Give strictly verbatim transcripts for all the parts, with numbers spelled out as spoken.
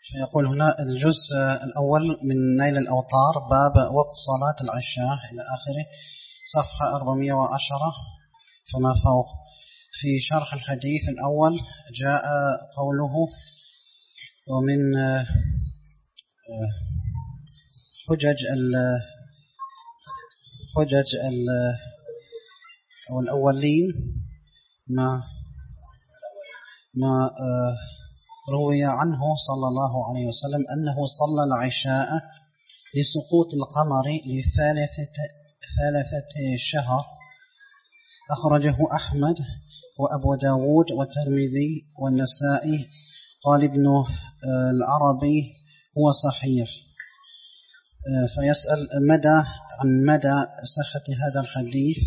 فيقول هنا الجزء الأول من نيل الأوطار باب وقت صلاة العشاء إلى آخره، صفحة أربعمائة وعشرة فما فوق. في شرح الحديث الأول جاء قوله: ومن حجج حجج الأولين ما ما روي عنه صلى الله عليه وسلم أنه صلى العشاء لسقوط القمر لثالثة ثالثة شهر، أخرجه أحمد وأبو داود والترمذي والنسائي. قال ابن العربي هو صحيح. فيسأل مدى عن مدى صحة هذا الحديث.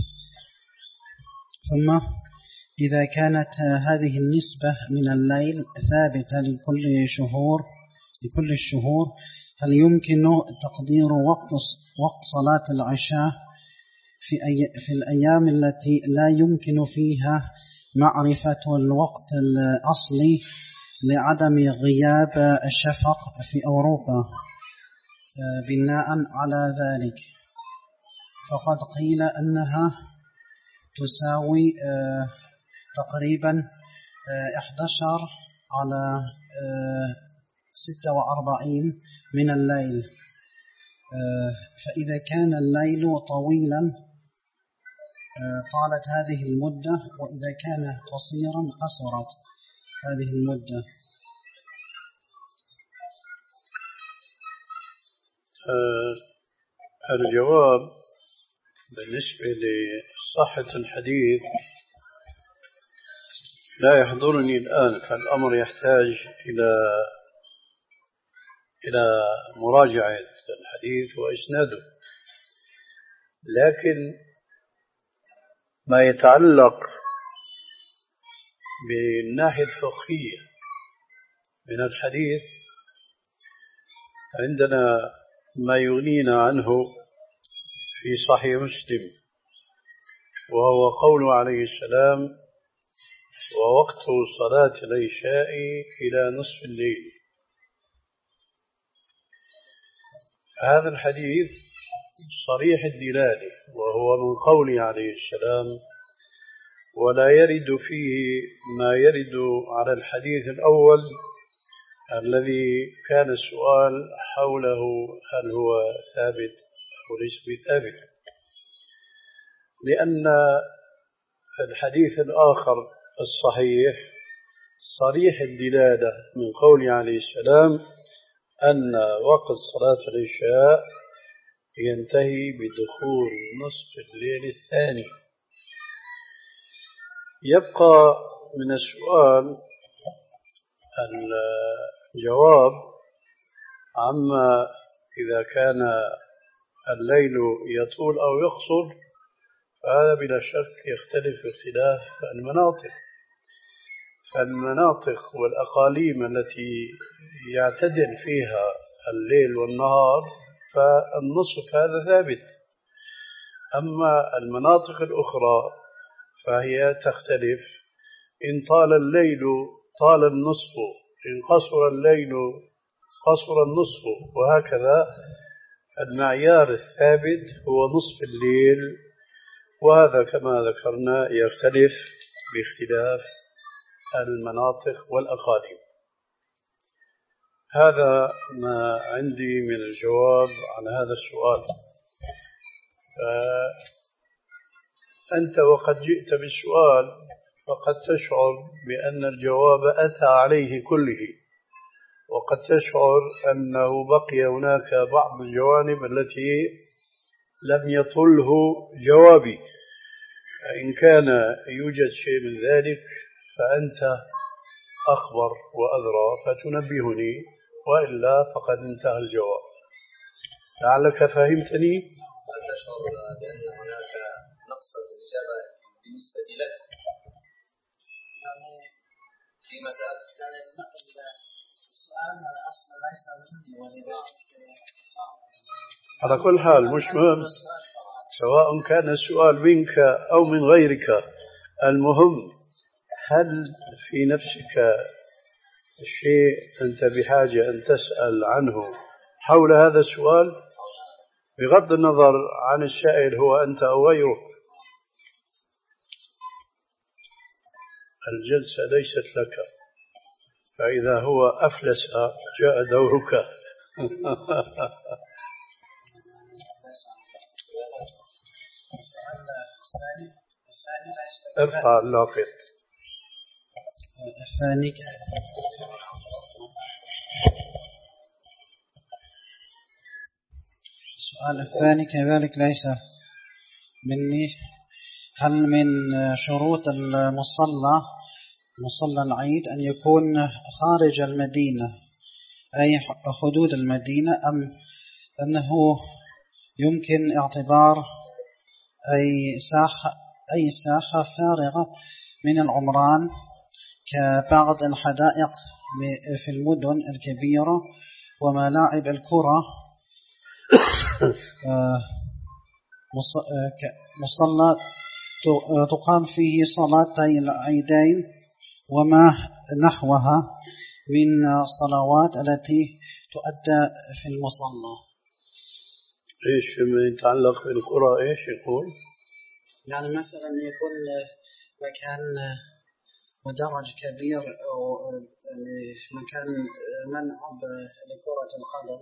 ثم إذا كانت هذه النسبة من الليل ثابتة لكل شهور لكل الشهور، هل يمكن تقدير وقت وقت صلاة العشاء في أي في الأيام التي لا يمكن فيها معرفة الوقت الأصلي لعدم غياب الشفق في أوروبا؟ بناء على ذلك فقد قيل أنها تساوي تقريبا أحد عشر على ستة وأربعين من الليل. فإذا كان الليل طويلا طالت هذه المدة، وإذا كان قصيرا قصرت هذه المدة. الجواب بالنسبة لصحة الحديث لا يحضرني الآن، فالأمر يحتاج إلى إلى مراجعة الحديث وإسناده. لكن ما يتعلق بالناحية الفقهية من الحديث عندنا ما يغنينا عنه في صحيح مسلم، وهو قوله عليه السلام: ووقت صلاة العشاء إلى نصف الليل. هذا الحديث صريح الدلالة، وهو من قوله عليه السلام، ولا يرد فيه ما يرد على الحديث الأول الذي كان السؤال حوله هل هو ثابت أو ليس بثابت، لأن الحديث الآخر الصحيح صريح الدلالة من قوله عليه السلام أن وقت صلاة العشاء ينتهي بدخول نصف الليل الثاني. يبقى من السؤال الجواب عما إذا كان الليل يطول أو يقصر، فهذا بلا شك يختلف باختلاف المناطق. فالمناطق والأقاليم التي يعتدل فيها الليل والنهار فالنصف هذا ثابت، أما المناطق الأخرى فهي تختلف. إن طال الليل طال النصف، إن قصر الليل قصر النصف، وهكذا. المعيار الثابت هو نصف الليل، وهذا كما ذكرنا يختلف باختلاف المناطق والأقاليم. هذا ما عندي من الجواب عن هذا السؤال. أنت وقد جئت بالسؤال فقد تشعر بأن الجواب أتى عليه كله، وقد تشعر أنه بقي هناك بعض الجوانب التي لم يطله جوابي. إن كان يوجد شيء من ذلك فأنت أخبر وأدرى فتنبهني، وإلا فقد انتهى الجواب. لعلك فهمتني. هل تشعر بأن هناك نقصا في الإجابة بالنسبة لك؟ يعني في مسألة يعني السؤال يعني أصلا ليس مني ولذلك على كل حال مش مهم، سواء كان السؤال منك أو من غيرك. المهم هل في نفسك الشيء أنت بحاجة أن تسأل عنه حول هذا السؤال بغض النظر عن السائل هو أنت أو غيرك. الجلسة ليست لك، فإذا هو أفلس جاء دورك. ارفع اللاقط. الثاني السؤال الثاني كذلك ليس مني. هل من شروط المصلى مصلى العيد أن يكون خارج المدينة أي حدود المدينة، أم أنه يمكن اعتبار أي ساحة أي ساحة فارغة من العمران كبعض الحدائق في المدن الكبيرة وملاعب الكرة مصلى تقام فيه صلاتي العيدين وما نحوها من الصلوات التي تؤدى في المصلى؟ إيش يتعلق بالقرى؟ إيش يقول؟ يعني مثلا يكون مكان مدرج كبير أو مكان ملعب لكرة القدم.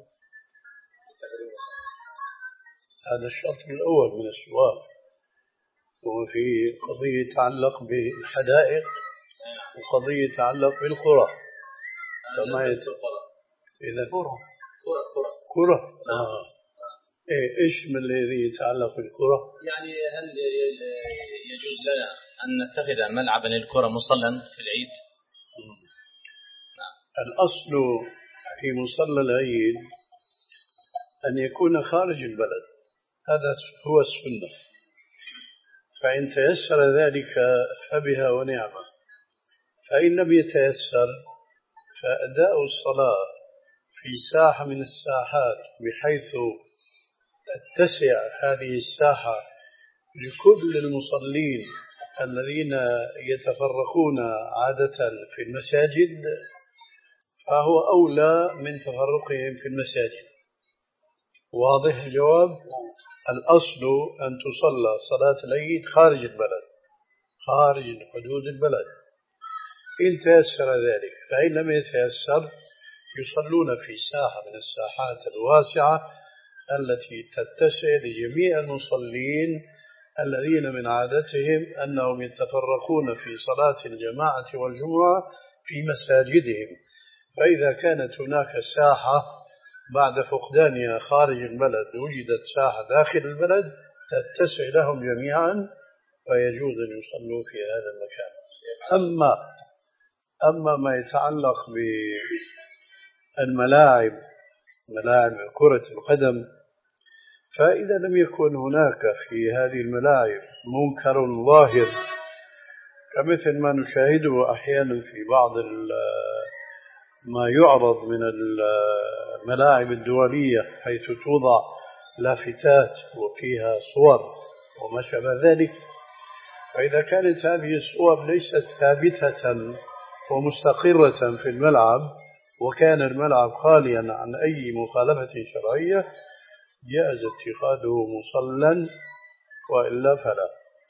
هذا الشرط الأول من السؤال، وفي قضية تتعلق بالحدائق وقضية تتعلق بالقرى. فما يتقرأ إذا كرة كرة كرة كرة آه. إيه إيش من الذي يتعلق بالكرة؟ يعني هل يجوز لنا أن نتخذ ملعبا للكرة مصلى في العيد؟ نعم. الأصل في مصلى العيد أن يكون خارج البلد، هذا هو السنة، فإن تيسر ذلك فبها ونعمة، فإن لم يتيسر فأداء الصلاة في ساحة من الساحات بحيث تتسع هذه الساحة لكل المصلين الذين يتفرقون عادة في المساجد فهو أولى من تفرقهم في المساجد. واضح الجواب؟ الأصل أن تصلى صلاة العيد خارج البلد، خارج حدود البلد، إن تيسر ذلك، فإن لم يتيسر يصلون في ساحة من الساحات الواسعة التي تتسع لجميع المصلين الذين من عادتهم أنهم يتفرقون في صلاة الجماعة والجمعة في مساجدهم. فإذا كانت هناك ساحة بعد فقدانها خارج البلد وجدت ساحة داخل البلد تتسع لهم جميعا ويجوز أن يصلوا في هذا المكان. أما أما ما يتعلق بالملاعب ملاعب كرة القدم، فإذا لم يكن هناك في هذه الملاعب منكر ظاهر كمثل ما نشاهده أحيانا في بعض ما يعرض من الملاعب الدولية حيث توضع لافتات وفيها صور وما شابه ذلك، فإذا كانت هذه الصور ليست ثابتة ومستقرة في الملعب وكان الملعب خاليا عن أي مخالفة شرعية جاز اتخاذه مصلى وإلا فلا.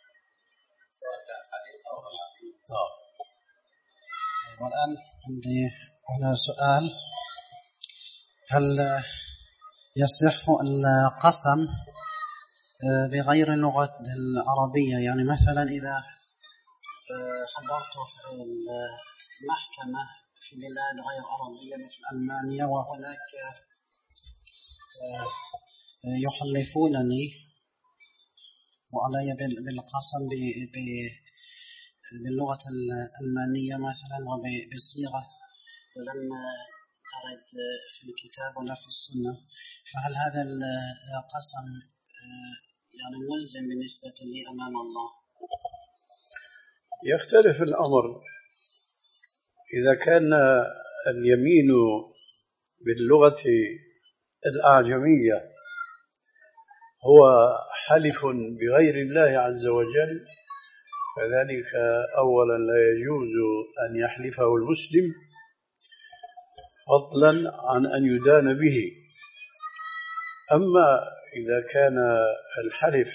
آه. والآن عندي هنا سؤال: هل يصح القسم بغير اللغة العربية؟ يعني مثلا إذا حضرت في المحكمة في بلاد غير عربية مثل ألمانيا وهناك يحلفونني وعلي بالقسم باللغة الألمانية مثلا وبالصيغة لم ترد في الكتاب ولا في السنة، فهل هذا القسم يعني ملزم بالنسبة لي أمام الله؟ يختلف الأمر. إذا كان اليمين باللغة الأعجمية هو حلف بغير الله عز وجل، فذلك أولا لا يجوز أن يحلفه المسلم، فضلا عن أن يدان به. أما إذا كان الحلف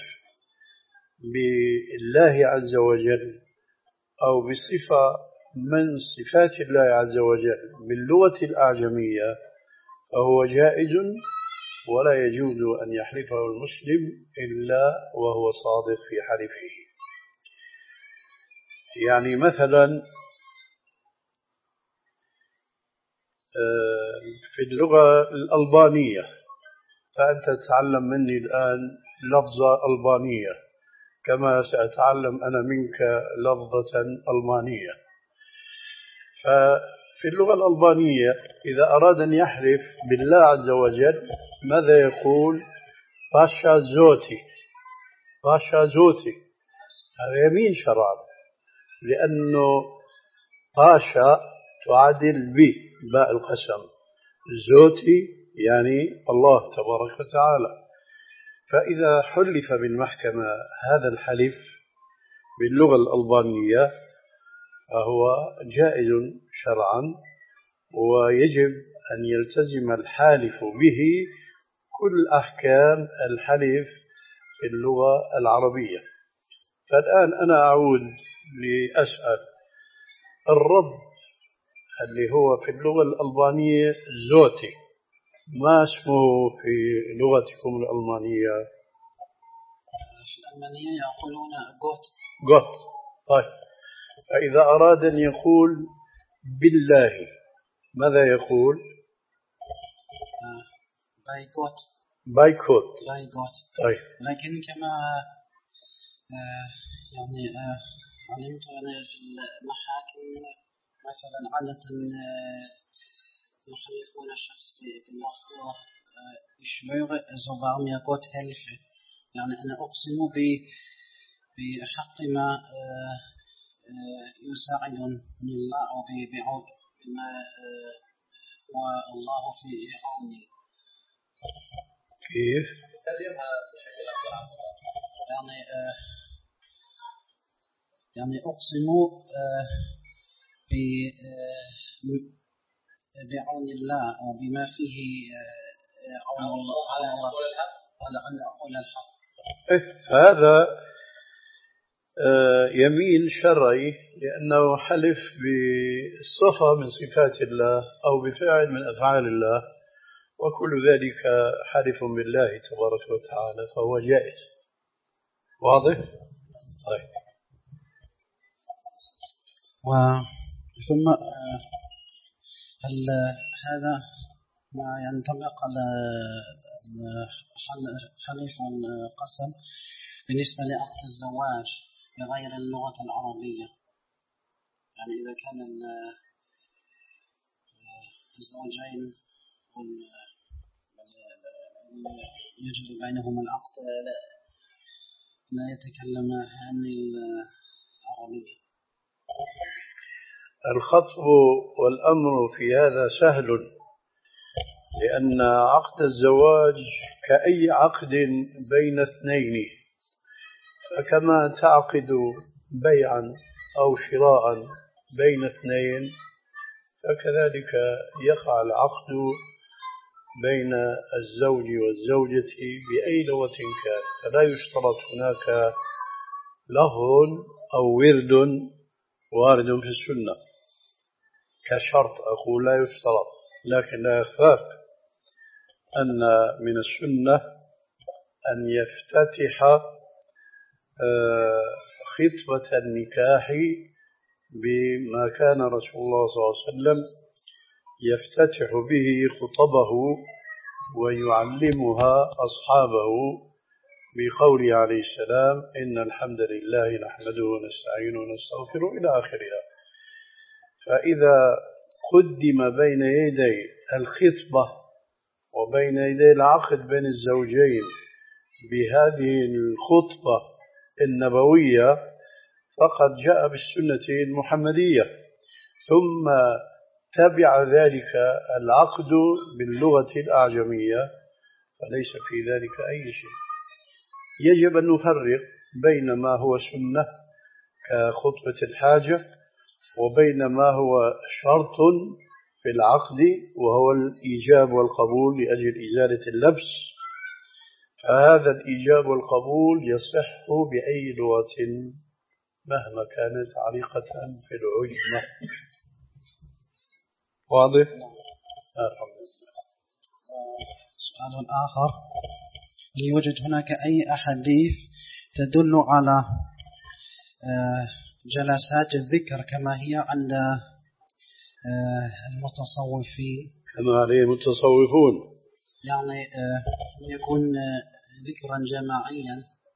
بالله عز وجل أو بصفة من صفات الله عز وجل باللغة الأعجمية فهو جائز، ولا يجوز أن يحلفه المسلم إلا وهو صادق في حلفه. يعني مثلا في اللغة الألبانية، فأنت تتعلم مني الآن لفظة ألبانية كما سأتعلم أنا منك لفظة ألمانية. ففي اللغة الألبانية إذا أراد أن يحلف بالله عز وجل ماذا يقول؟ باشا زوتي، باشا زوتي. هذا يمين شرعا، لأنه باشا تعادل بي باء القسم، زوتي يعني الله تبارك وتعالى. فإذا حلف بالمحكمة هذا الحلف باللغة الألبانية فهو جائز شرعا، ويجب أن يلتزم الحالف به كل أحكام الحلف في اللغة العربية. فالآن أنا أعود لأسأل الرب اللي هو في اللغة الألبانية زوتي، ما اسمه في لغتكم الألمانية؟ في الألمانية يقولون غوت. غوت. طيب، فإذا أراد أن يقول بالله ماذا يقول؟ بايكوت. بايكوت. بايكوت. طيب. لكن كما يعني علمت أنا في المحاكم مثلا عادة يخلفون الشخص باللفظ يشمر زبام يقوت هلفه، يعني أنا أقسم بحق ما يساعدون من الله أو بعون بما والله في عوني. كيف؟ ترجمها بشكل أفضل. يعني يعني أقسم بعون الله أو بما فيه عون الله على على أن أقول الحق. هذا يمين شرعي، لأنه حلف بصفة من صفات الله أو بفعل من أفعال الله، وكل ذلك حلف بالله تبارك وتعالى، فهو جائز. واضح؟ طيب. ثم هل هذا ما ينطبق على الحلف والقسم بالنسبة لعقد الزواج بغير اللغة العربية؟ يعني إذا كان الزوجين يجري بينهما العقد لا يتكلمان العربية. الخطب والأمر في هذا سهل، لأن عقد الزواج كأي عقد بين اثنين، فكما تعقد بيعا أو شراء بين اثنين فكذلك يقع العقد بين الزوج والزوجة بأي لغة كان، فلا يشترط هناك لغو أو ورد وارد في السنة كشرط، أقول لا يشترط، لكن لا يخفاك أن من السنة أن يفتتح خطبة النكاح بما كان رسول الله صلى الله عليه وسلم يفتتح به خطبه ويعلمها أصحابه بقوله عليه السلام: إن الحمد لله نحمده ونستعينه ونستغفره إلى آخرها. فإذا قدم بين يدي الخطبة وبين يدي العقد بين الزوجين بهذه الخطبة النبوية فقد جاء بالسنة المحمدية، ثم تبع ذلك العقد باللغة الأعجمية، فليس في ذلك أي شيء. يجب أن نفرق بين ما هو سنة كخطبة الحاجة وبين ما هو شرط في العقد وهو الإيجاب والقبول لأجل إزالة اللبس، فهذا الإيجاب والقبول يصح بأي لغة مهما كانت عريقة في العجمة. واضح؟ الحمد لله. سؤال آخر: هل يوجد هناك أي أحاديث تدل على جلسات الذكر كما هي عند المتصوفين؟ كما عليه المتصوفون، يعني يكون ذكرا جماعيا.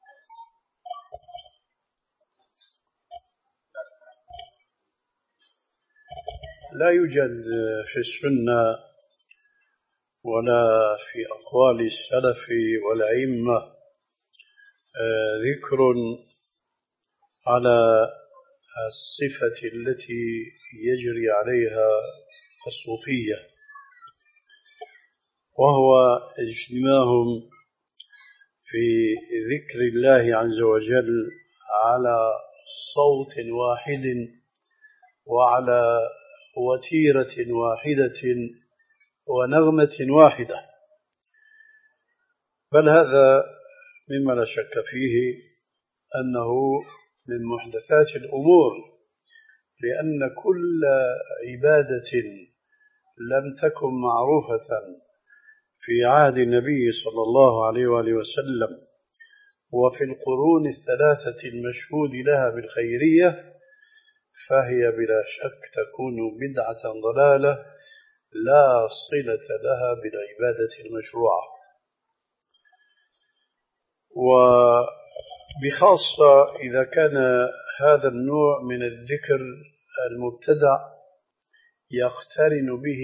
لا يوجد في السنة ولا في أقوال السلف والأئمة ذكر على الصفة التي يجري عليها الصوفية، وهو اجتماعهم في ذكر الله عز وجل على صوت واحد وعلى وتيرة واحدة ونغمة واحدة، بل هذا مما لا شك فيه أنه من محدثات الأمور، لأن كل عبادة لم تكن معروفة في عهد النبي صلى الله عليه وآله وسلم وفي القرون الثلاثة المشهود لها بالخيرية فهي بلا شك تكون بدعة ضلالة لا صلة لها بالعبادة المشروعة. وبخاصة إذا كان هذا النوع من الذكر المبتدع يقترن به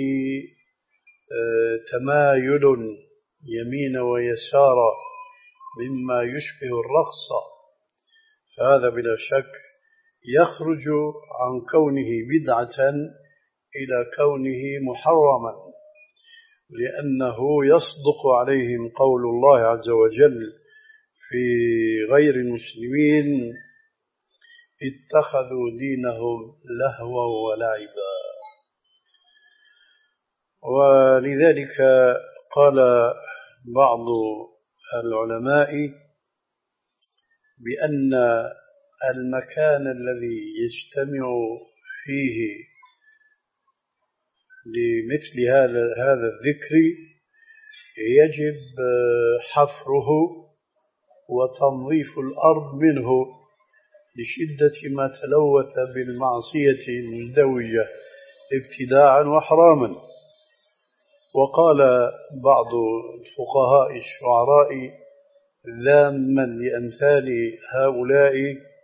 تمايل يمين ويسار مما يشبه الرقص، فهذا بلا شك يخرج عن كونه بدعة إلى كونه محرما، لأنه يصدق عليهم قول الله عز وجل في غير المسلمين: اتخذوا دينهم لهوا ولعبا. ولذلك قال بعض العلماء بأن المكان الذي يجتمع فيه لمثل هذا هذا الذكر يجب حفره وتنظيف الأرض منه لشدة ما تلوث بالمعصية المزدوجة ابتداعا وحراما. وقال بعض الفقهاء الشعراء ذاما لأمثال هؤلاء: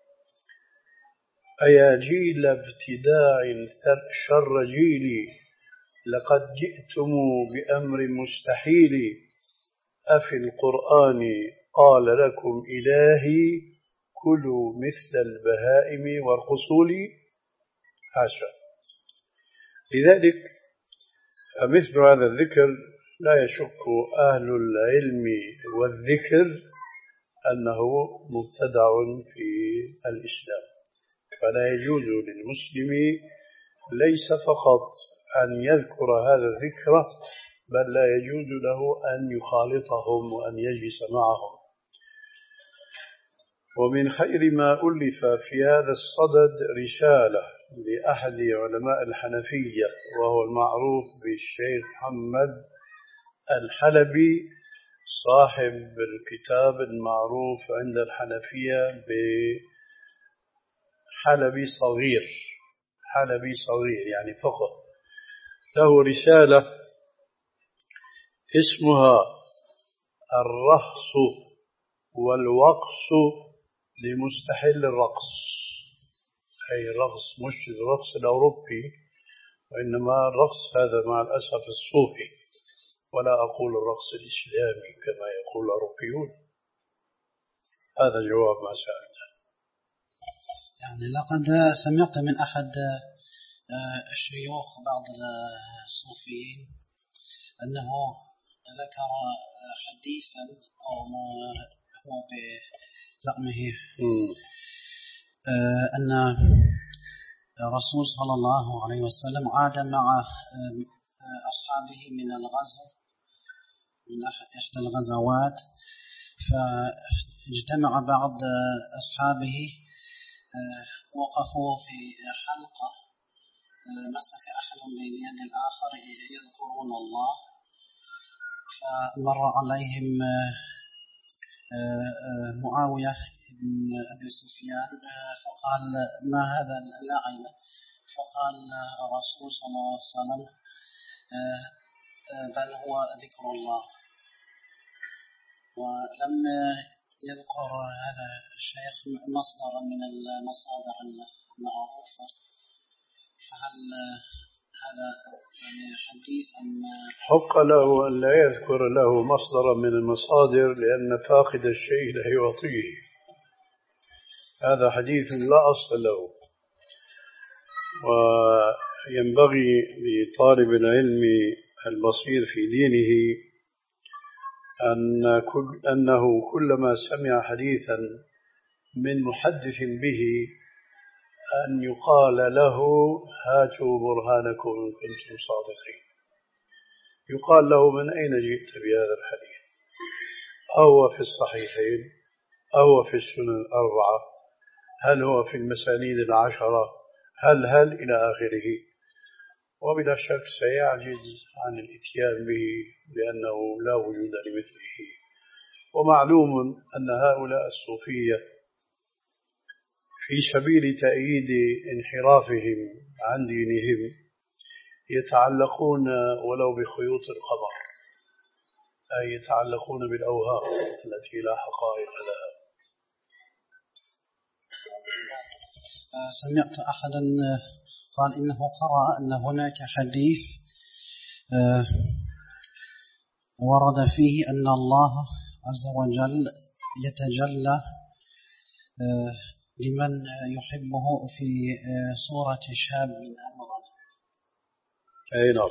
أيا جيل ابتداع شر جيلي لقد جئتم بأمر مستحيل أفي القرآن قال لكم إلهي كلوا مثل البهائم وارقصوا لي؟ حاشا. لذلك فمثل هذا الذكر لا يشك أهل العلم والذكر أنه مبتدع في الإسلام، فلا يجوز للمسلم ليس فقط أن يذكر هذا الذكر بل لا يجوز له أن يخالطهم وأن يجلس معهم. ومن خير ما ألف في هذا الصدد رسالة لأحد علماء الحنفية وهو المعروف بالشيخ محمد الحلبي صاحب الكتاب المعروف عند الحنفية بحلبي صغير، حلبي صغير يعني فقه، له رسالة اسمها الرخص والوقص لمستحل الرقص، أي الرقص مش الرقص الأوروبي وإنما الرقص هذا مع الأسف الصوفي، ولا أقول الرقص الإسلامي كما يقول الأوروبيون. هذا جواب ما سألته. يعني لقد سمعت من أحد الشيوخ بعض الصوفيين أنه ذكر حديثا أو ما هو بزعمه أن الرسول صلى الله عليه وسلم عاد مع أصحابه من الغزو من إحدى الغزوات، فاجتمع بعض أصحابه وقفوا في حلقة، مسك أحدهم بين يد الآخر يذكرون الله، فمر عليهم معاوية بن أبي سفيان فقال ما هذا اللعب؟ فقال الرسول صلى الله عليه وسلم بل هو ذكر الله، ولم يذكر هذا الشيخ مصدرا من المصادر المعروفة، فهل هذا يعني حديث أم حق له أن لا يذكر له مصدرا من المصادر، لأن فاقد الشيء لا يعطيه. هذا حديث لا أصل له، وينبغي لطالب العلم البصير في دينه أن كل أنه كلما سمع حديثا من محدث به أن يقال له هاتوا برهانكم إن كنتم صادقين. يقال له من أين جئت بهذا الحديث؟ أهو في الصحيحين؟ أهو في السنن الأربعة؟ هل هو في المسانيد العشرة؟ هل هل إلى آخره. وبلا شك سيعجز عن الاتيان به لأنه لا وجود لمثله. ومعلوم أن هؤلاء الصوفية في سبيل تأييد انحرافهم عن دينهم يتعلقون ولو بخيوط القمر، أي يتعلقون بالأوهام التي لا حقائق لها. سمعت أحدا قال إنه قرأ أن هناك حديث ورد فيه أن الله عز وجل يتجلى لمن يحبه في صورة شاب أمرا. أي نعم،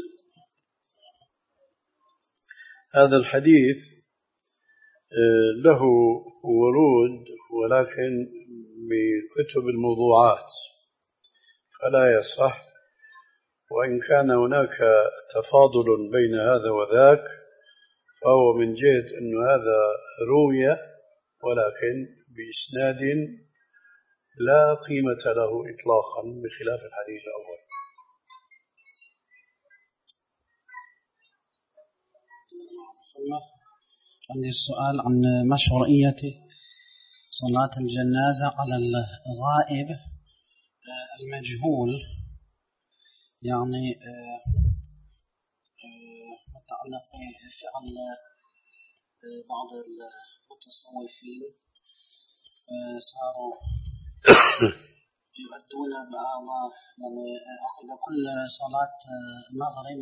هذا الحديث له ورود ولكن بكتب الموضوعات فلا يصح، وإن كان هناك تفاضل بين هذا وذاك فهو من جهة أن هذا روي ولكن بإسناد لا قيمة له إطلاقا بخلاف الحديث الأول. عندي السؤال عن مشروعية صلاة الجنازة على الغائب المجهول، يعني متعلق بفعل بعض المتصوفين صاروا يؤدون بعض يعني عقب كل صلاة المغرب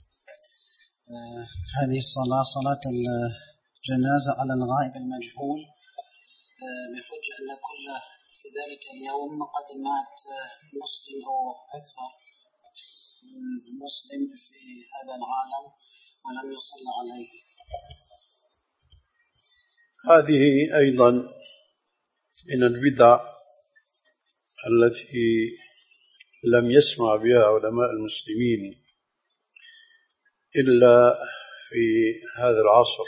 هذه الصلاة صلاة الجنازة على الغائب المجهول بحجة أن كل في ذلك اليوم قد مات مسلم أو أكثر من مسلم في هذا العالم ولم يصلى عليه. هذه أيضا من البدع التي لم يسمع بها علماء المسلمين إلا في هذا العصر.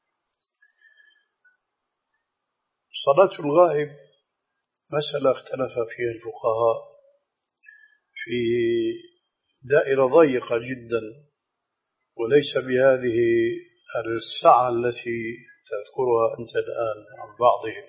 صلاة الغائب مسألة اختلف فيها الفقهاء في دائرة ضيقة جدا وليس بهذه السعة التي تذكرها أنت الآن عن بعضهم.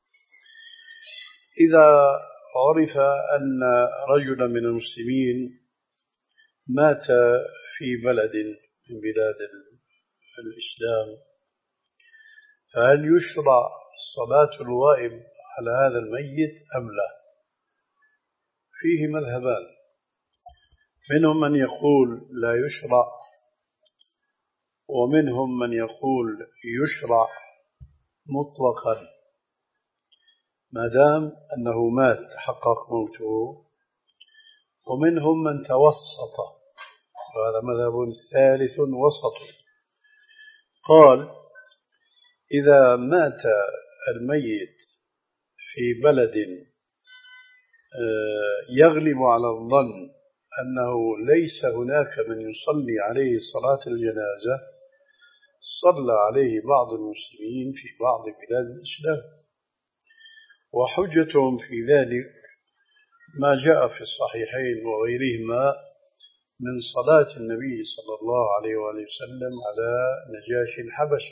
إذا عرف أن رجلا من المسلمين مات في بلد من بلاد الإسلام فهل يشرع صلاة الغائب على هذا الميت أم لا؟ فيه مذهبان، منهم من يقول لا يشرع ومنهم من يقول يشرع مطلقا ما دام أنه مات تحقق موته، ومنهم من توسط، وهذا مذهب ثالث وسط، قال إذا مات الميت في بلد يغلب على الظن أنه ليس هناك من يصلي عليه صلاة الجنازة، صلى عليه بعض المسلمين في بعض بلاد الإسلام. وحجتهم في ذلك ما جاء في الصحيحين وغيرهما من صلاة النبي صلى الله عليه وآله وسلم على نجاشي الحبشة،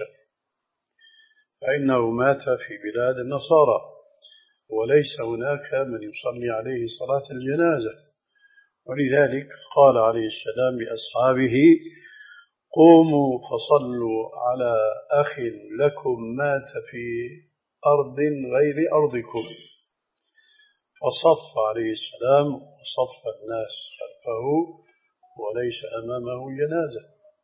فإنه مات في بلاد النصارى وليس هناك من يصلي عليه صلاة الجنازة. ولذلك قال عليه السلام لأصحابه: قوموا فصلوا على أخ لكم مات في أرض غير أرضكم، فصف عليه السلام وصف الناس خلفه وليس أمامه جنازة.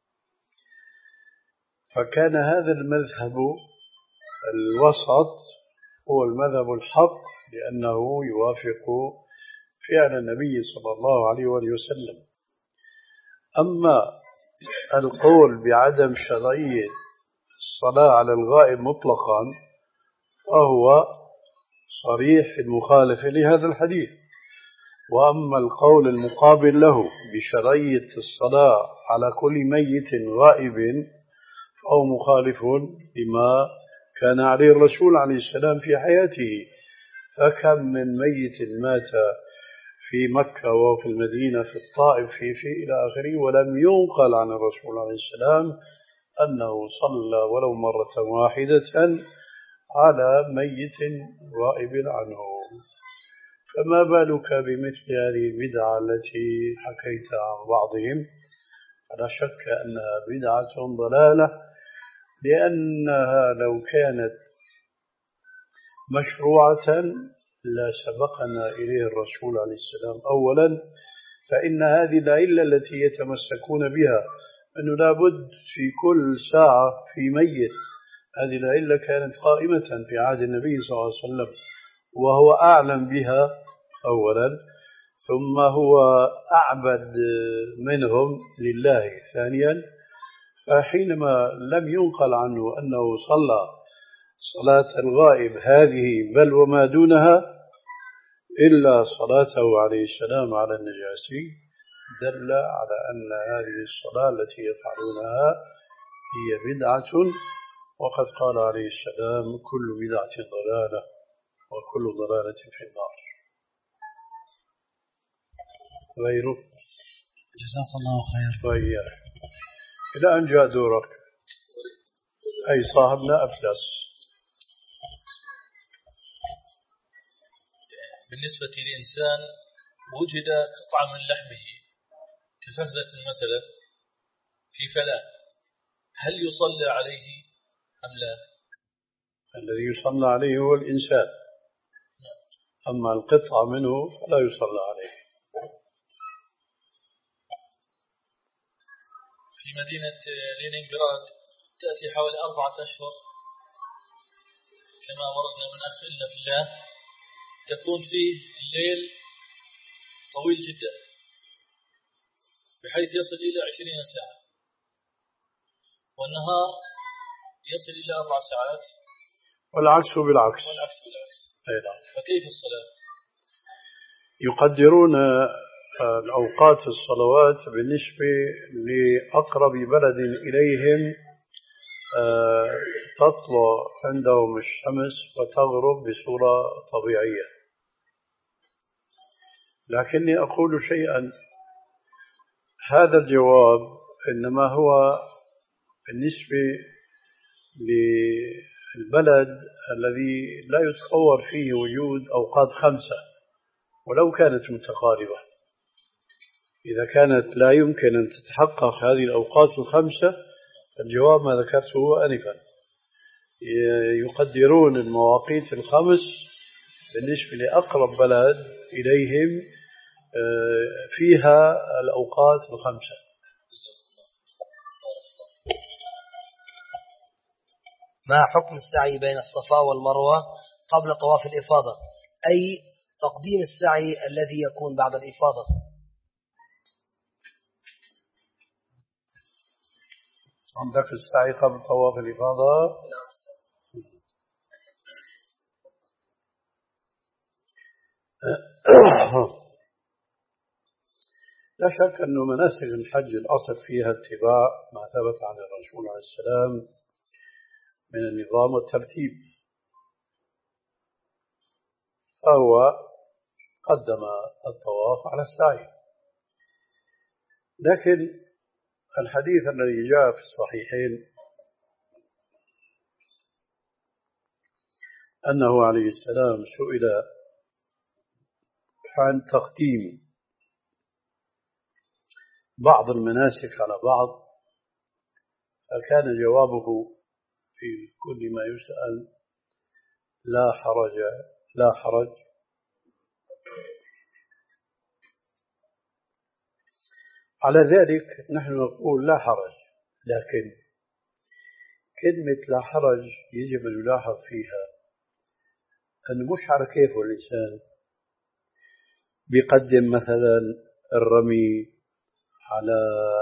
فكان هذا المذهب الوسط هو المذهب الحق، لأنه يوافق فعل النبي صلى الله عليه وسلم. أما القول بعدم شرعية الصلاة على الغائب مطلقا فهو صريح في المخالفة لهذا الحديث. وأما القول المقابل له بشرعية الصلاة على كل ميت غائب فهو مخالف لما كان عليه الرسول عليه السلام في حياته. فكم من ميت مات في مكة وفي المدينة في الطائف في في إلى آخره، ولم ينقل عن الرسول عليه السلام أنه صلى ولو مرة واحدة على ميت غائب عنه. فما بالك بمثل هذه البدعة التي حكيت عن بعضهم؟ لا شك أنها بدعة ضلالة، لأنها لو كانت مشروعة لا سبقنا إليه الرسول عليه السلام. أولا فإن هذه العلة التي يتمسكون بها أنه لابد في كل ساعة في ميت، هذه العلة كانت قائمة في عهد النبي صلى الله عليه وسلم وهو أعلم بها أولا، ثم هو أعبد منهم لله ثانيا. فحينما لم ينقل عنه أنه صلى صلاة الغائب هذه بل وما دونها إلا صلاته عليه السلام على النجاشي، دل على أن هذه الصلاة التي يفعلونها هي بدعة. وقد قال عليه السلام: كل بدعة ضلالة وكل ضلالة في النار. غيره. جزاك الله خير. وإياك. إلى أن جاء دورك أي صاحبنا أفلس. بالنسبة لإنسان وجد قطعة من لحمه كفزة مثلا في فلاة، هل يصلى عليه أم لا؟ الذي يصلى عليه هو الإنسان، أما القطعة منه فلا يصلى عليه. في مدينة لينينغراد تأتي حوالي أربعة أشهر كما وردنا من أخ إلا في الله، تكون فيه الليل طويل جدا بحيث يصل إلى عشرين ساعة، والنهار يصل إلى أربع ساعات، والعكس بالعكس. والعكس بالعكس. أيضا. فكيف الصلاة؟ يقدرون الأوقات الصلوات بالنسبة لأقرب بلد إليهم، تطلع عندهم الشمس وتغرب بصورة طبيعية. لكني أقول شيئا، هذا الجواب إنما هو بالنسبة للبلد الذي لا يتصور فيه وجود أوقات خمسة ولو كانت متقاربة. إذا كانت لا يمكن أن تتحقق هذه الأوقات الخمسة، الجواب ما ذكرته آنفا. يقدرون المواقيت الخمس بالنسبة لأقرب بلد إليهم فيها الأوقات الخمسة. ما حكم السعي بين الصفا والمروة قبل طواف الإفاضة، أي تقديم السعي الذي يكون بعد الإفاضة؟ عندك السعي قبل طواف الإفاضة؟ لا شك أن مناسك الحج الأصل فيها اتباع ما ثبت عن الرسول عليه السلام من النظام والترتيب، فهو قدم الطواف على السعي. لكن الحديث الذي جاء في الصحيحين أنه عليه السلام سئل عن تقديم بعض المناسك على بعض، فكان جوابه في كل ما يسأل لا حرج لا حرج. على ذلك نحن نقول لا حرج، لكن كلمة لا حرج يجب أن يلاحظ فيها أن مش على كيفه الإنسان بيقدم مثلا الرمي على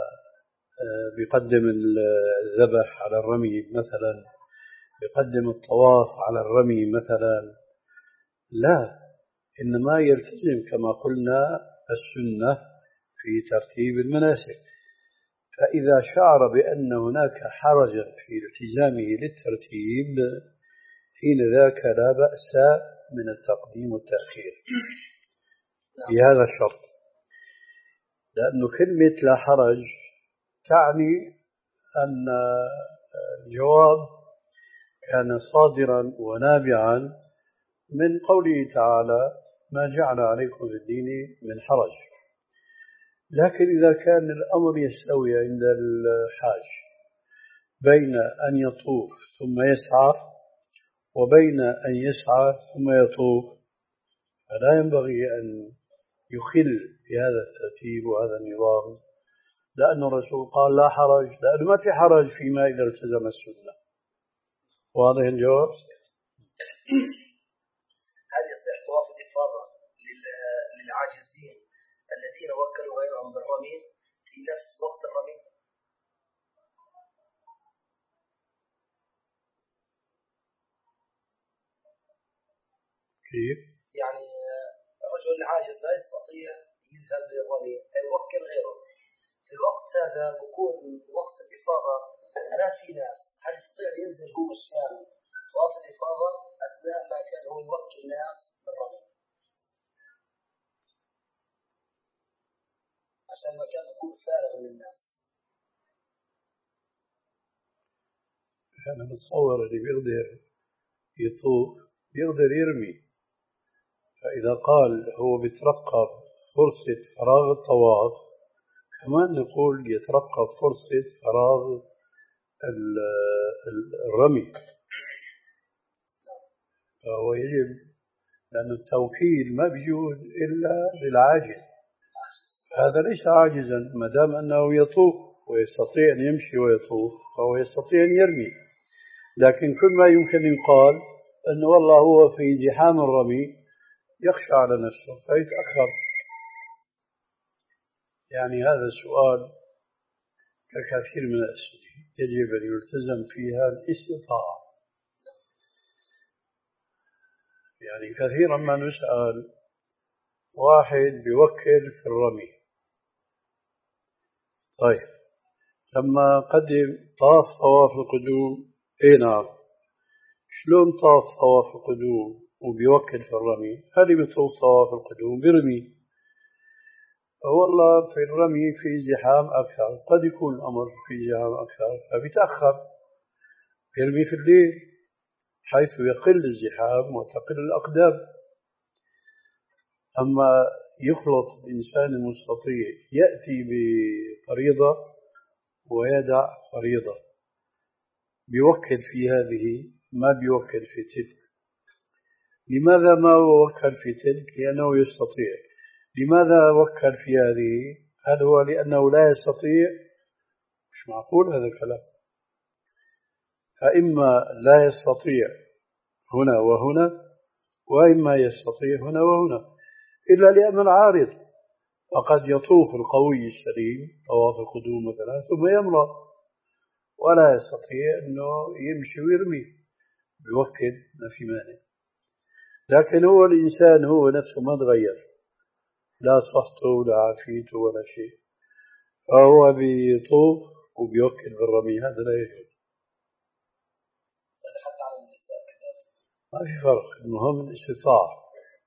بيقدم الذبح على الرمي مثلا، بيقدم الطواف على الرمي مثلا، لا، إنما يلتزم كما قلنا السنة في ترتيب المناسك. فإذا شعر بأن هناك حرجا في التزامه للترتيب حين ذاك لا بأس من التقديم والتأخير بهذا الشرط، لأن كلمة لا حرج تعني أن الجواب كان صادرا ونابعا من قوله تعالى ما جعل عليكم في الدين من حرج. لكن إذا كان الأمر يستوي عند الحاج بين أن يطوف ثم يسعى وبين أن يسعى ثم يطوف، فلا ينبغي أن يخل بهذا الترتيب وهذا النظام، لأن الرسول قال لا حرج، لأنه ما في حرج فيما إذا التزم السنة. واضح الجواب؟ هل يصح طواف الإفاضة للعاجزين الذين وكلوا غيرهم بالرمي في نفس وقت الرمي؟ كيف؟ يعني الرجل العاجز لا يستطيع يذهب للرمي أي يوكل غيره، في الوقت هذا بكون وقت الإفاضة ما في ناس، هل يستطيع ينزل هو الشام طواف الإفاضة أثناء ما كان هو يوكل ناس بالرمي عشان ما كان يكون فارغ من الناس؟ أنا بتصور اللي بيقدر يطوف بيقدر يرمي، فإذا قال هو بيترقب فرصة فراغ الطواف كمان نقول يترقب فرصة فراغ الرمي، فهو يجب، لأن التوكيل ما بيجوز إلا للعاجز. هذا ليس عاجزا ما دام أنه يطوف ويستطيع أن يمشي ويطوف فهو يستطيع أن يرمي، لكن كل ما يمكن يقال أنه والله هو في زحام الرمي يخشى على نفسه فيتأخر. يعني هذا السؤال ككثير من الأسئلة يجب أن يلتزم فيها الاستطاعة. يعني كثيرا ما نسأل واحد بيوكل في الرمي، طيب لما قدم طاف طواف القدوم، اي نعم، شلون طاف طواف القدوم وبيوكل في الرمي؟ هل بيطوف طواف القدوم برمي؟ والله في الرمي في زحام أكثر، قد يكون الأمر في زحام أكثر فبيتأخر، يرمي في الليل حيث يقل الزحام وتقل الأقدام. أما يخلط الإنسان المستطيع يأتي بفريضة ويدع فريضة، بيوكل في هذه ما بيوكل في تلك. لماذا ما وكل في تلك؟ لأنه يستطيع. لماذا وكل في هذه؟ هل هو لأنه لا يستطيع؟ مش معقول هذا الكلام. فإما لا يستطيع هنا وهنا، وإما يستطيع هنا وهنا، إلا لأن العارض فقد يطوف القوي السليم طواف القدوم مثلا ثم يمرض ولا يستطيع أنه يمشي ويرمي، بيوكل ما في مانع. لكن هو الإنسان هو نفسه ما تغير، لا صحته ولا عافيته ولا شيء، فهو بيطوف وبيوكل بالرمي، هذا لا يجوز. حتى على النساء كذلك ما في فرق، المهم الاستطاعة.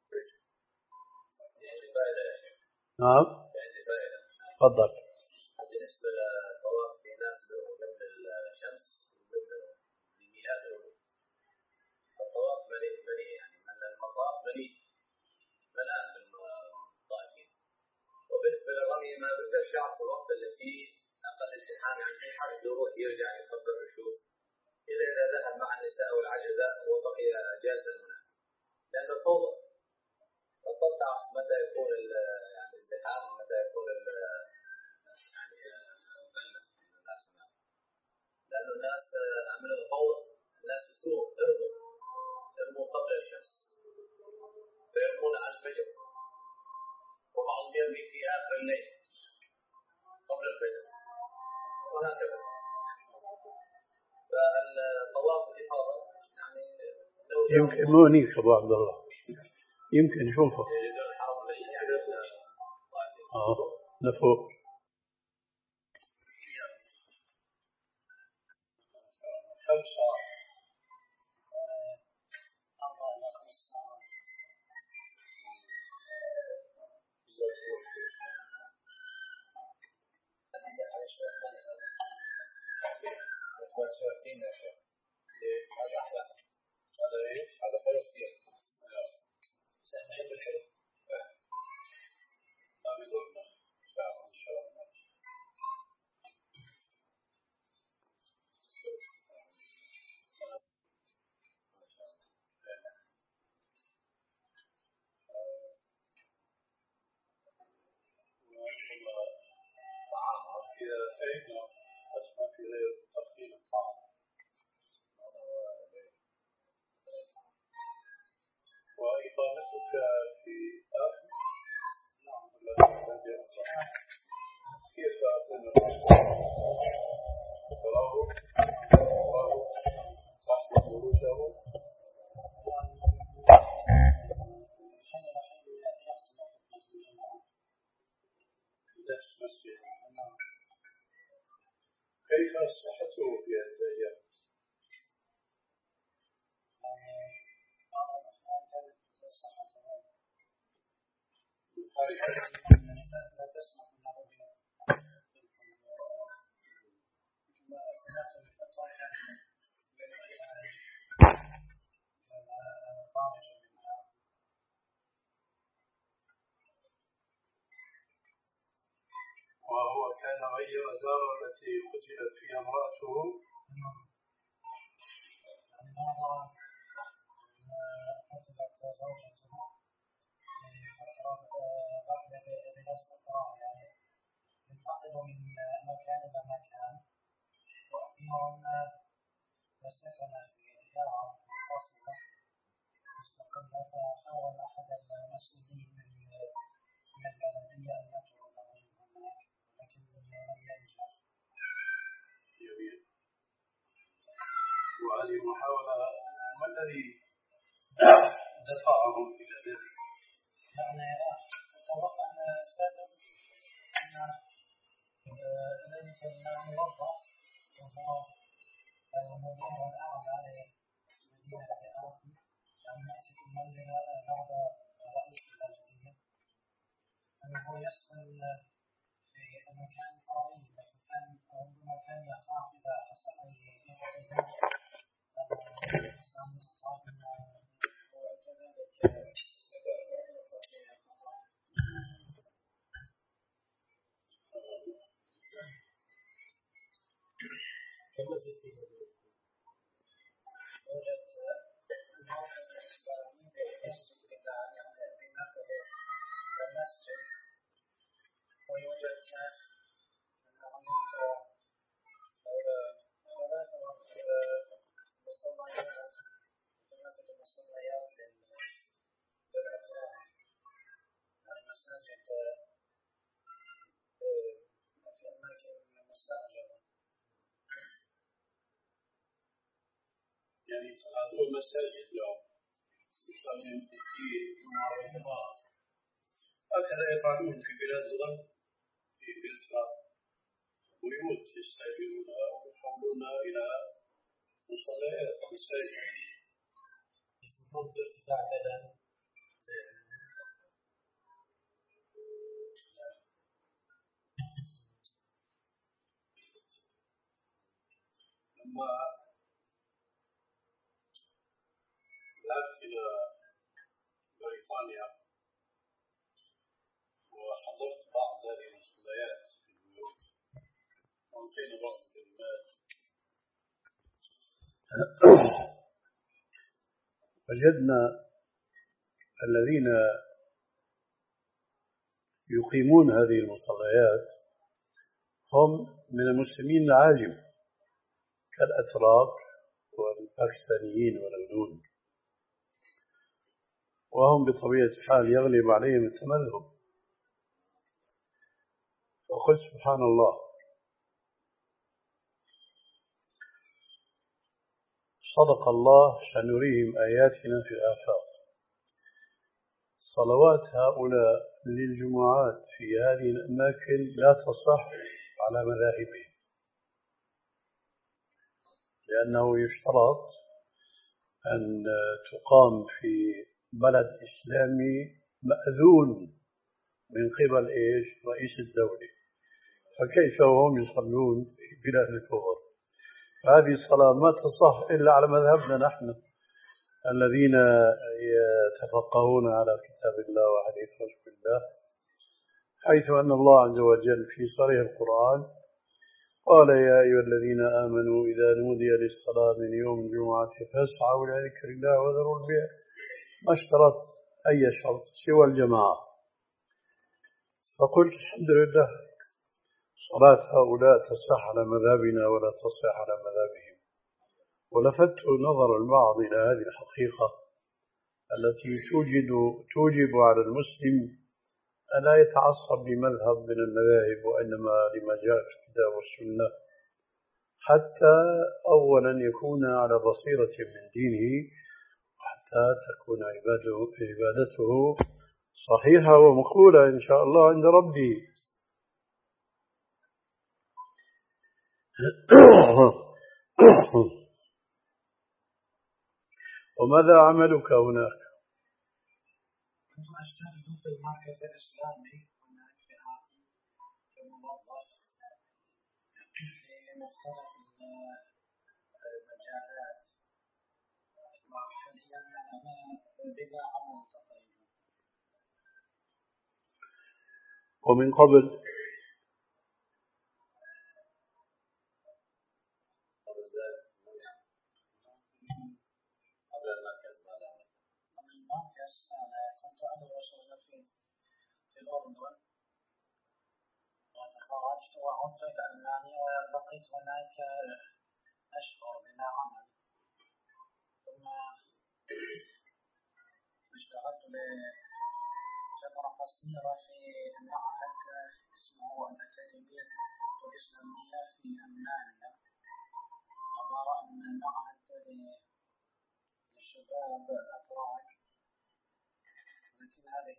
نعم تفضل. بالنسبة للطواف في ناس قبل الشمس بمئات الوقت، الطواف مليء مليء يعني المطاف مليء ملآن بالطائفين، وبالنسبة للرمي ما بقدرش يعرف الوقت اللي فيه أقل ازدحام، يعني في حد يروح يرجع يخبر يشوف إذا إذا ذهب مع النساء والعجزاء وبقي جالسا هناك، لأنه فوضى فقد تعرف متى يكون يعني ازدحام ومتى يكون يعني مكلف الناس هناك، لأنه الناس عملوا فوضى، الناس بتوه ارموا ارموا قبل الشمس فيرمون على الفجر، وبعضهم يرمي في آخر الليل قبل الفجر وهكذا. فالطواف الإفاضة يعني يمكن مو هنيك أبو عبد الله، يمكن نشوفه اه لفوق. هذا أحلى، هذا إيه؟ هذا حلو كثير، نحب الحلو، ما بيضرنا إن شاء الله إن شاء الله. طعام إذا سعيدنا بس ما في غير تقديم الطعام، وإقامتك في آخر كيف أكون تراه تراه تحت دروسه نفس مسجد، كيف صحته في هذه الأيام؟ وهو كان غير دار التي قتلت فيها امرأته. قتلت زوجته بعد الاستقرار، يعني ينتقل من مكان إلى مكان، وأخيرا سكن في دار منفصلة مستقلة، فحاول أحد المسؤولين من من البلدية أن يطرده من هناك، ولكن لم ينجح. جميل. وهذه محاولة، ما الذي دفعه إلى ذلك؟ يعني أتوقع أن السبب أن ذلك الموظف وهو المدير الأعلى لمدينة آخر لم يأتي في المنزل بعد رئيس البلدية، أنه يسكن في مكان قريب، مكان ربما كان يخاف إذا حصل أي انفجار سيطار وكذلك. كم مسجد فيه؟ يوجد مسجد بناء المسجد، ويوجد ثلاث مصليات ثلاثة مصليات للأفراد، يعني مساجد في أماكن مستأجرة. يعني هذول مساجد لهم يصلي في جمعة رمضان، هكذا يفعلون في بلاد الغرب في إنجلترا بيوت يستأجرونها ويحولونها إلى مصليات مساجد. يسمون بارتفاع كذا لما ذهبت إلى بريطانيا وحضرت بعض هذه المصليات في البيوت وأعطينا بعض الكلمات وجدنا الذين يقيمون هذه المصليات هم من المسلمين العاجم كالأتراك والباكستانيين والهنود، وهم بطبيعة الحال يغلب عليهم التمذهب. فقلت سبحان الله، صدق الله سنريهم آياتنا في الآفاق. صلوات هؤلاء للجمعات في هذه الأماكن لا تصح على مذاهبهم، لأنه يشترط أن تقام في بلد إسلامي مأذون من قبل إيش؟ رئيس الدولة. فكيف وهم يصلون في بلاد الكفر؟ هذه الصلاة ما تصح إلا على مذهبنا نحن الذين يتفقهون على كتاب الله وحديث رسول الله، حيث أن الله عز وجل في صريح القرآن قال يا أيها الذين آمنوا إذا نودي للصلاة من يوم الجمعة فاسعوا إلى ذكر الله وذروا البيع. ما اشترط أي شرط سوى الجماعة. فقلت الحمد لله صلاة هؤلاء تصح على مذهبنا ولا تصح على مذهبهم. ولفت نظر البعض إلى هذه الحقيقة التي توجد توجب على المسلم أن لا يتعصب لمذهب من المذاهب، وإنما لما جاء في الكتاب والسنة، حتى أولا يكون على بصيرة من دينه، وحتى تكون عبادته, عبادته صحيحة ومقبولة إن شاء الله عند ربه. وماذا عملك هناك؟ كنت أشتغل في المركز الإسلامي هناك في عاصم كموظف في مختلف المجالات، وحاليا أنا بلا عمل تقريبا. ومن قبل في الأردن، وتخرجت وعدت إلى ألمانيا وبقيت هناك أشهر بلا عمل، ثم اشتغلت لفترة قصيرة في معهد اسمه الأكاديمية الإسلامية في ألمانيا، عبارة عن معهد للشباب الأتراك. لكن هذه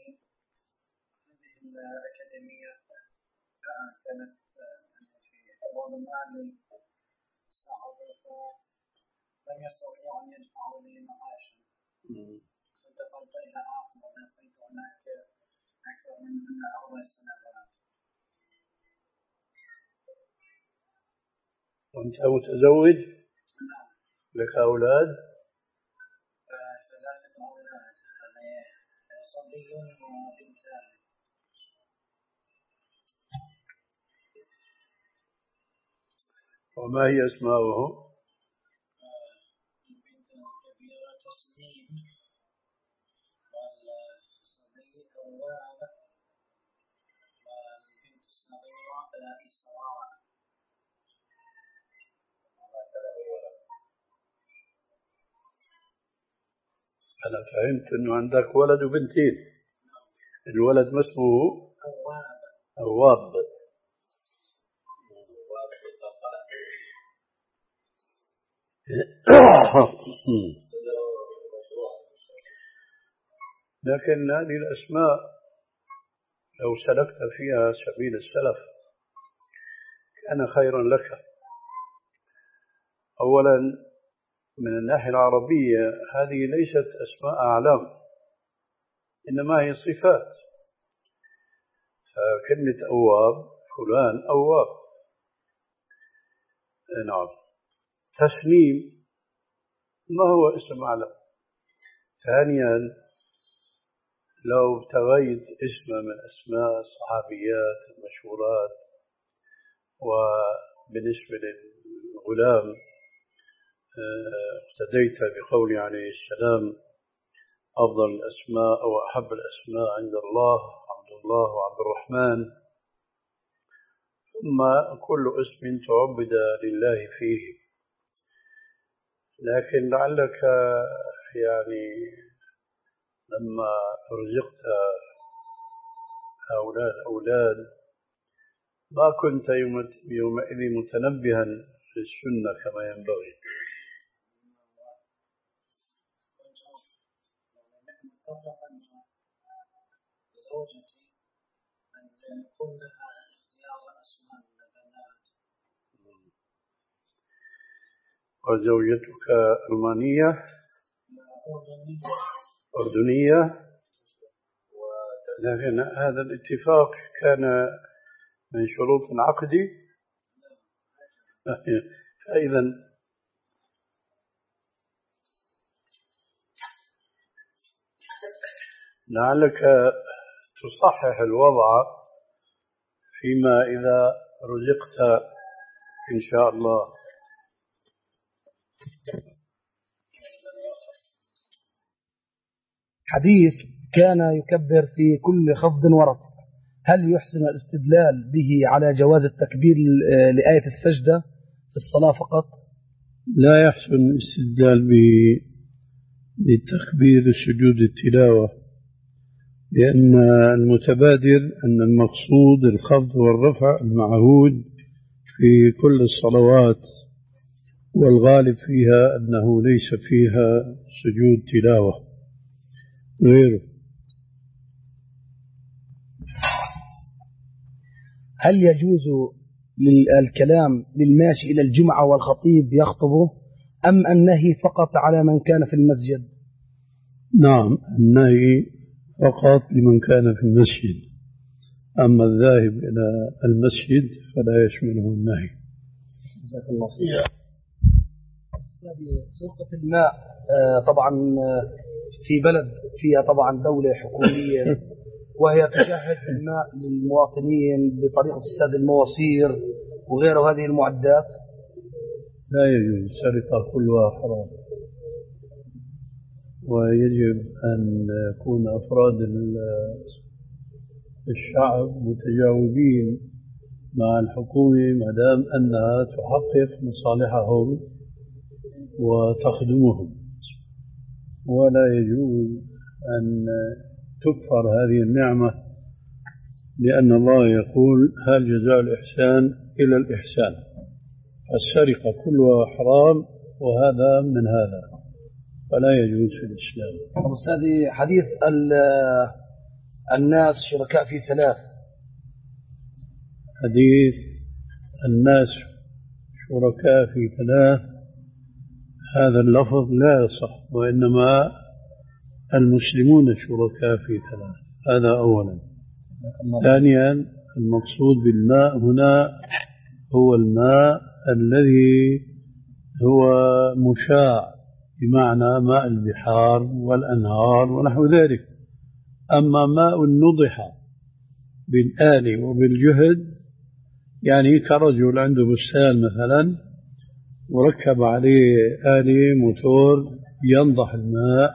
الأكاديمية كانت في أول مالي صعب، فلم يستطيعوا أن يدفعوا لي معاشا، فانتقلت إلى عاصم وبقيت هناك أكثر من أربع سنوات. وأنت متزوج؟ نعم. لك أولاد؟ ثلاثة أولاد، صبي وبنتان. وما هي أسماؤهم؟ البنت الكبيرة تسنيم، والصبي أواب، والبنت الصغيرة إسراء. أنا فهمت أنه عندك ولد وبنتين. الولد ما اسمه؟ أواب. أواب. لكن هذه الأسماء لو سلكت فيها سبيل السلف كان خيرا لك. أولا من الناحية العربية هذه ليست أسماء أعلام، إنما هي صفات. فكلمة أواب فلان أواب، نعم. تسليم ما هو اسم أعلام. ثانيا لو ابتغيت اسم من أسماء الصحابيات المشهورات، وبالنسبة للغلام اقتديت بقول عليه السلام أفضل الأسماء أو أحب الأسماء عند الله عبد الله وعبد الرحمن، ثم كل اسم تعبد لله فيه. لكن لعلك يعني لما رزقت هؤلاء الأولاد ما كنت يومئذ متنبها للسنة كما ينبغي. زوجتي أن يكون لها اختيار أسماء البنات. وزوجتك ألمانية أردنية، لكن هذا الاتفاق كان من شروط عقدي. فإذا لعلك تصحح الوضع فيما إذا رزقت إن شاء الله. حديث كان يكبر في كل خفض ورفع، هل يحسن الاستدلال به على جواز التكبير لآية السجدة في الصلاة فقط؟ لا يحسن الاستدلال به لتكبير سجود التلاوة، لأن المتبادر أن المقصود الخفض والرفع المعهود في كل الصلوات، والغالب فيها أنه ليس فيها سجود تلاوة غيره. هل يجوز الكلام للماشي إلى الجمعة والخطيب يخطبه، أم النهي فقط على من كان في المسجد؟ نعم، النهي فقط لمن كان في المسجد، أما الذاهب إلى المسجد فلا يشمله النهي. جزاك الله خير. سرقة الماء طبعا في بلد فيها طبعا دولة حكومية وهي تجهز الماء للمواطنين بطريقة السد المواسير وغير هذه المعدات، لا يجوز السرقة كلها حرام، ويجب أن يكون أفراد الشعب متجاوبين مع الحكومة ما دام أنها تحقق مصالحهم وتخدمهم، ولا يجوز أن تكفر هذه النعمة، لأن الله يقول هل جزاء الإحسان إلى الإحسان. السرقة كلها حرام وهذا من هذا، فلا يجوز في الإسلام. أستاذي حديث الناس شركاء في ثلاث، حديث الناس شركاء في ثلاث هذا اللفظ لا يصح، وإنما المسلمون شركاء في ثلاث، هذا أولا. ثانيا المقصود بالماء هنا هو الماء الذي هو مشاع، بمعنى ماء البحار والأنهار ونحو ذلك. أما ماء النضح بالآلي وبالجهد، يعني كرجل عنده بستان مثلا وركب عليه آلي موتور ينضح الماء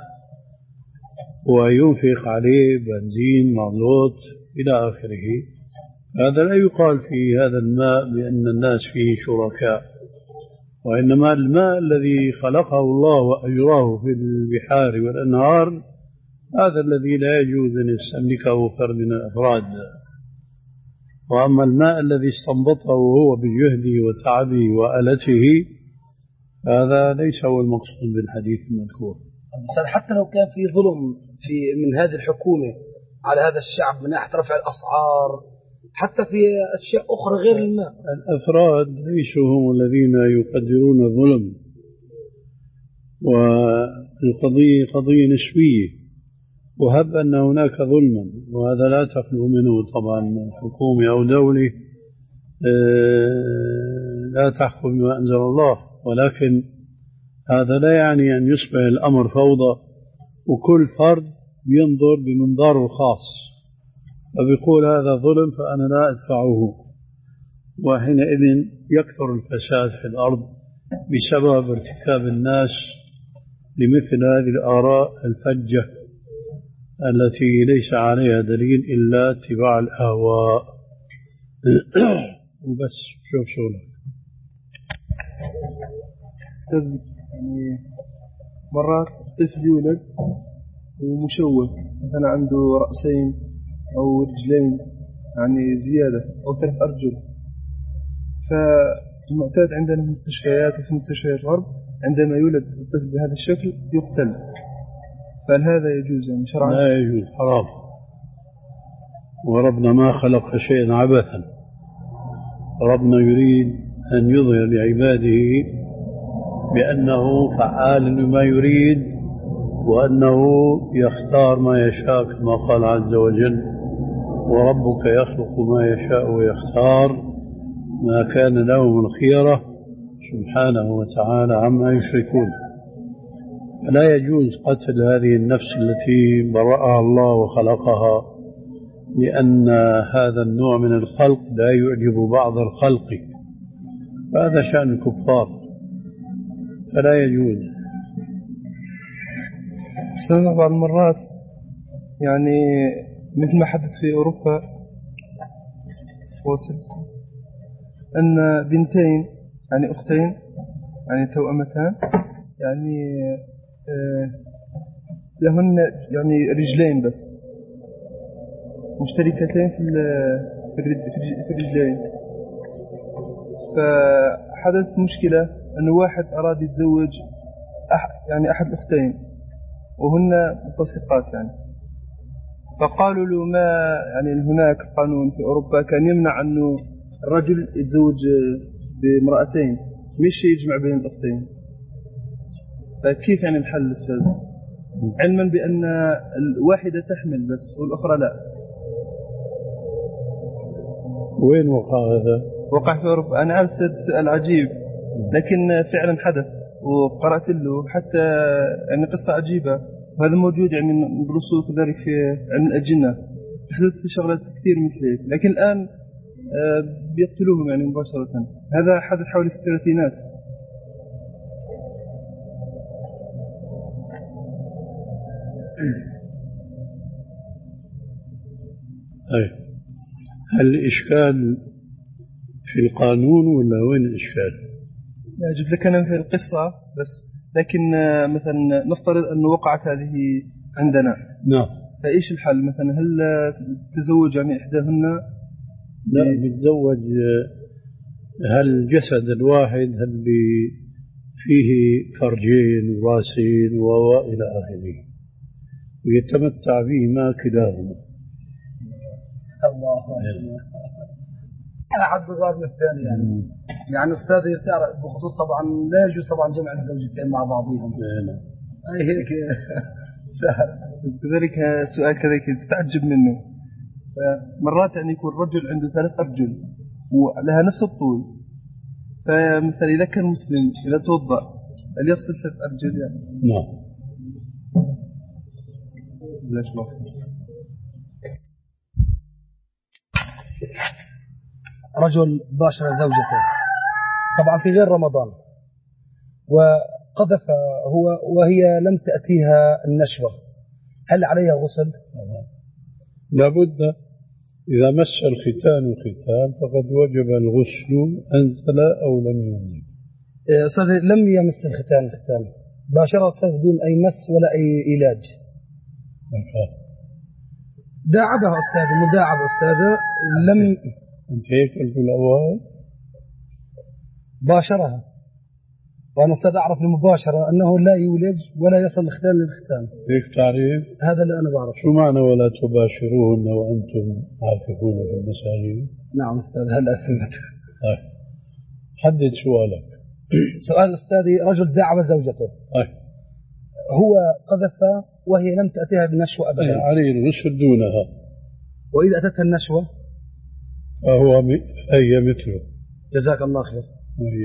وينفق عليه بنزين مازوت إلى آخره، هذا لا يقال في هذا الماء بأن الناس فيه شركاء، وإنما الماء الذي خلقه الله وأجراه في البحار والأنهار هذا الذي لا يجوز أن يستملكه فرد من الأفراد. وأما الماء الذي استنبطه هو بجهده وتعبه وآلته هذا ليس هو المقصود بالحديث المذكور. حتى لو كان في ظلم في من هذه الحكومة على هذا الشعب من ناحية رفع الأسعار حتى في أشياء أخرى غير الماء. الأفراد ليسوا هم الذين يقدرون الظلم، والقضية قضية نسبية، وهب أن هناك ظلما، وهذا لا تخلو منه طبعا حكومة أو دولة لا تحكم بما أنزل الله، ولكن هذا لا يعني أن يصبح الأمر فوضى وكل فرد ينظر بمنظاره الخاص فبيقول هذا ظلم فأنا لا أدفعه، وحينئذ يكثر الفساد في الأرض بسبب ارتكاب الناس لمثل هذه الآراء الفجة التي ليس عليها دليل إلا اتباع الأهواء. وبس شوف شغلك. يعني مرات الطفل يولد ومشوه، مثلا عنده رأسين أو رجلين يعني زيادة أو ثلاث أرجل، فالمعتاد عندنا في المستشفيات وفي مستشفيات الغرب عندما يولد الطفل بهذا الشكل يقتل، فهل هذا يجوز يعني شرعا؟ لا يجوز، حرام، وربنا ما خلق شيئا عبثا، ربنا يريد أن يظهر لعباده بأنه فعال لما يريد وأنه يختار ما يشاء كما قال عز وجل: وربك يخلق ما يشاء ويختار ما كان لهم الخيرة سبحانه وتعالى عما يشركون. فلا يجوز قتل هذه النفس التي برأها الله وخلقها، لأن هذا النوع من الخلق لا يعجب بعض الخلق، فهذا شأن الكفار، فلا يجوز. سنة بعض المرات يعني مثل ما حدث في أوروبا وصل أن بنتين يعني أختين يعني توأمتان يعني آه لهن يعني رجلين بس مشتركتين في في الرجلين، فحدثت مشكلة أن واحد أراد يتزوج أح يعني أحد الأختين وهن ملتصقات يعني، فقالوا له ما يعني هناك قانون في أوروبا كان يمنع أنه الرجل يتزوج بامرأتين مش يجمع بين الأختين، فكيف يعني الحل أستاذ؟ علما بأن الواحدة تحمل بس والأخرى لا. وين وقع هذا؟ وقع في أوروبا. أنا عارف سؤال عجيب لكن فعلا حدث وقرأت له حتى يعني قصة عجيبة، وهذا موجود يعني ندرسه كذلك في علم الأجنة، حدثت شغلات كثير مثل هيك، لكن الآن بيقتلوهم يعني مباشرة. هذا حدث حوالي في الثلاثينات. أي هل الإشكال في القانون ولا وين الإشكال؟ أجيب لك أنا مثل القصة بس، لكن مثلا نفترض أنه وقعت هذه عندنا، نعم، فإيش الحل مثلا؟ هل تزوج يعني إحداهن؟ لا، بتزوج. هل الجسد الواحد هل فيه فرجين وراسين وإلى آخره، ويتمتع بهما كلاهما. الله أكبر. أنا حد غير من الثاني يعني يعني أستاذ تعرف بخصوص طبعا لا يجوز طبعا جمع الزوجتين مع بعضهم. نعم. أي هيك سهل. كذلك سؤال كذلك تتعجب منه. مرات يعني يكون الرجل عنده ثلاث أرجل ولها نفس الطول، فمثلا إذا كان مسلم إذا توضأ هل يغسل ثلاث أرجل يعني؟ نعم. جزاك الله خير. رجل باشر زوجته طبعا في غير رمضان وقذف هو وهي لم تأتيها النشوة، هل عليها غسل؟ لابد إذا مس الختان الختان فقد وجب الغسل أنزل أو لم ينزل. أستاذ لم يمس الختان الختان باشر أستاذ بدون أي مس ولا أي علاج. داعبها أستاذ مداعبة أستاذ لم أنت هيك قلت الأول؟ باشرها وأنا أستاذ أعرف المباشرة أنه لا يولج ولا يصل الختان للختان. هيك تعريف؟ هذا اللي أنا بعرفه. شو معنى ولا تباشروهن وأنتم عاكفون في المساجد؟ نعم أستاذ هلا فهمت. طيب حدد سؤالك. سؤال أستاذي، رجل دعم زوجته. طيب. هو قذف وهي لم تأتيها بالنشوة أبدا. عليه الغسل دونها. وإذا أتتها النشوة فهو هي مثله. جزاك الله خير. وهي.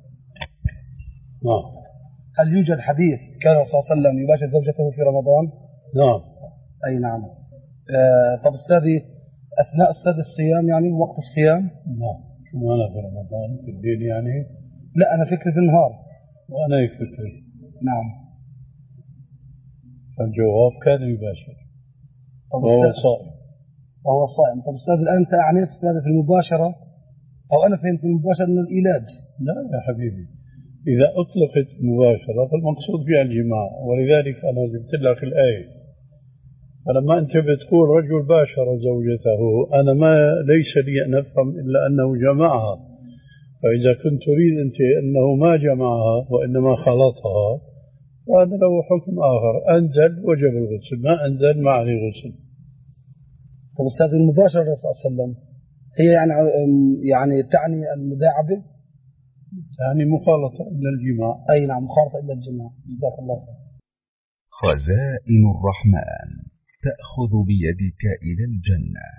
نعم. هل يوجد حديث كان الرسول صلى الله عليه وسلم يباشر زوجته في رمضان؟ نعم. أي نعم. آه طب أستاذي، أثناء أستاذ الصيام يعني وقت الصيام؟ نعم. شو معنى في رمضان؟ في الليل يعني؟ لا أنا فكري في النهار. وأنا هيك فكري. نعم. فالجواب كان يباشر وهو صائم. وهو صائم. طب أستاذ الآن أنت أعنيت أستاذ في المباشرة، أو أنا فهمت في المباشرة أنه الإيلاج. لا يا حبيبي، إذا أطلقت مباشرة فالمقصود فيها الجماع، ولذلك أنا جبت لك الآية. فلما أنت بتقول رجل باشر زوجته، أنا ما ليس لي أن أفهم إلا أنه جمعها. فإذا كنت تريد أنت أنه ما جمعها وإنما خلطها، فهذا له حكم آخر. أنزل وجب الغسل، ما أنزل ما عليه غسل. طب أستاذ المباشرة الرسول صلى الله عليه وسلم هي يعني يعني تعني المداعبة؟ يعني مخالطة إلى الجماع. أي نعم، مخالطة إلى الجماع. جزاك الله خير. خزائن الرحمن تأخذ بيدك إلى الجنة.